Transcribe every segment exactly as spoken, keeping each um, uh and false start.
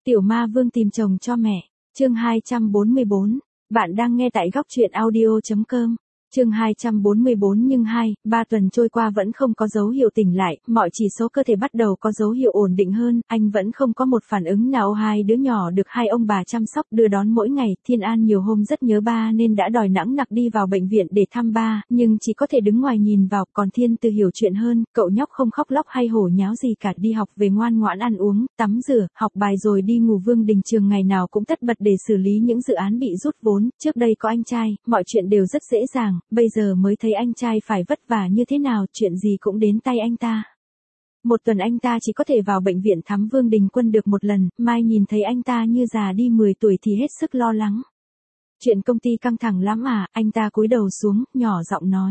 Tiểu Ma Vương tìm chồng cho mẹ, chương hai trăm bốn mươi bốn. Bạn đang nghe tại góc truyện audio chấm com. Chương hai trăm bốn mươi bốn nhưng hai, ba tuần trôi qua vẫn không có dấu hiệu tỉnh lại, mọi chỉ số cơ thể bắt đầu có dấu hiệu ổn định hơn, anh vẫn không có một phản ứng nào. Hai đứa nhỏ được hai ông bà chăm sóc đưa đón mỗi ngày, Thiên An nhiều hôm rất nhớ ba nên đã đòi nẵng nặc đi vào bệnh viện để thăm ba, nhưng chỉ có thể đứng ngoài nhìn vào, còn Thiên Từ hiểu chuyện hơn, cậu nhóc không khóc lóc hay hổ nháo gì cả, đi học về ngoan ngoãn ăn uống, tắm rửa, học bài rồi đi ngủ. Vương Đình Trường ngày nào cũng tất bật để xử lý những dự án bị rút vốn, trước đây có anh trai, mọi chuyện đều rất dễ dàng, bây giờ mới thấy anh trai phải vất vả như thế nào, chuyện gì cũng đến tay anh ta. Một tuần anh ta chỉ có thể vào bệnh viện thăm Vương Đình Quân được một lần, Mai nhìn thấy anh ta như già đi mười tuổi thì hết sức lo lắng. Chuyện công ty căng thẳng lắm à, anh ta cúi đầu xuống, nhỏ giọng nói.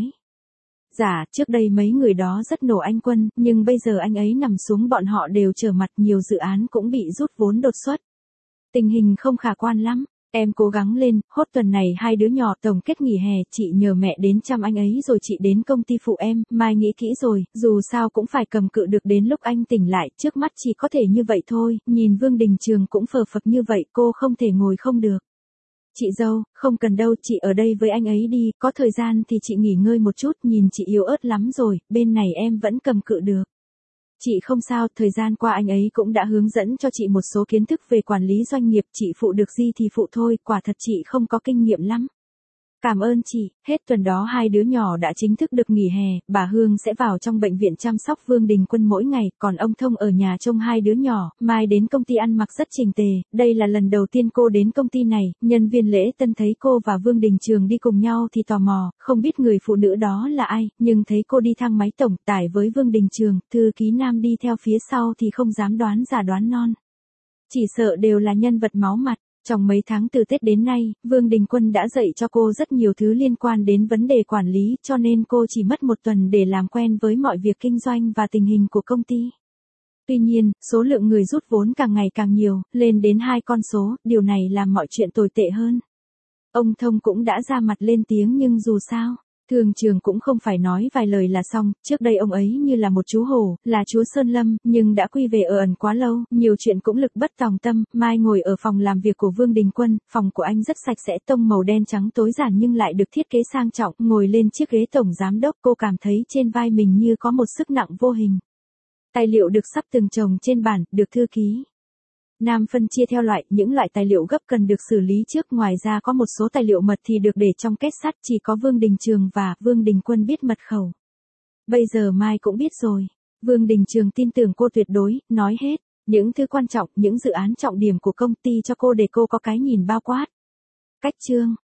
Dạ, trước đây mấy người đó rất nổ anh Quân, nhưng bây giờ anh ấy nằm xuống bọn họ đều trở mặt, nhiều dự án cũng bị rút vốn đột xuất. Tình hình không khả quan lắm. Em cố gắng lên, hốt tuần này hai đứa nhỏ tổng kết nghỉ hè, chị nhờ mẹ đến chăm anh ấy rồi chị đến công ty phụ em, Mai nghĩ kỹ rồi, dù sao cũng phải cầm cự được đến lúc anh tỉnh lại, trước mắt chỉ có thể như vậy thôi. Nhìn Vương Đình Trường cũng phờ phạc như vậy, cô không thể ngồi không được. Chị dâu, không cần đâu, chị ở đây với anh ấy đi, có thời gian thì chị nghỉ ngơi một chút, nhìn chị yếu ớt lắm rồi, bên này em vẫn cầm cự được. Chị không sao, thời gian qua anh ấy cũng đã hướng dẫn cho chị một số kiến thức về quản lý doanh nghiệp, chị phụ được gì thì phụ thôi, quả thật chị không có kinh nghiệm lắm. Cảm ơn chị. Hết tuần đó hai đứa nhỏ đã chính thức được nghỉ hè, bà Hương sẽ vào trong bệnh viện chăm sóc Vương Đình Quân mỗi ngày, còn ông Thông ở nhà trông hai đứa nhỏ. Mai đến công ty ăn mặc rất chỉnh tề, đây là lần đầu tiên cô đến công ty này, nhân viên lễ tân thấy cô và Vương Đình Trường đi cùng nhau thì tò mò, không biết người phụ nữ đó là ai, nhưng thấy cô đi thang máy tổng tải với Vương Đình Trường, thư ký nam đi theo phía sau thì không dám đoán già đoán non. Chỉ sợ đều là nhân vật máu mặt. Trong mấy tháng từ Tết đến nay, Vương Đình Quân đã dạy cho cô rất nhiều thứ liên quan đến vấn đề quản lý, cho nên cô chỉ mất một tuần để làm quen với mọi việc kinh doanh và tình hình của công ty. Tuy nhiên, số lượng người rút vốn càng ngày càng nhiều, lên đến hai con số, điều này làm mọi chuyện tồi tệ hơn. Ông Thông cũng đã ra mặt lên tiếng nhưng dù sao, Thường Trường cũng không phải nói vài lời là xong, trước đây ông ấy như là một chú hổ, là chúa Sơn Lâm, nhưng đã quy về ở ẩn quá lâu, nhiều chuyện cũng lực bất tòng tâm. Mai ngồi ở phòng làm việc của Vương Đình Quân, phòng của anh rất sạch sẽ, tông màu đen trắng tối giản nhưng lại được thiết kế sang trọng, ngồi lên chiếc ghế tổng giám đốc, cô cảm thấy trên vai mình như có một sức nặng vô hình. Tài liệu được sắp từng chồng trên bàn, được thư ký Nam phân chia theo loại, những loại tài liệu gấp cần được xử lý trước, ngoài ra có một số tài liệu mật thì được để trong két sắt, chỉ có Vương Đình Trường và Vương Đình Quân biết mật khẩu. Bây giờ Mai cũng biết rồi. Vương Đình Trường tin tưởng cô tuyệt đối, nói hết những thứ quan trọng, những dự án trọng điểm của công ty cho cô để cô có cái nhìn bao quát. Cách chương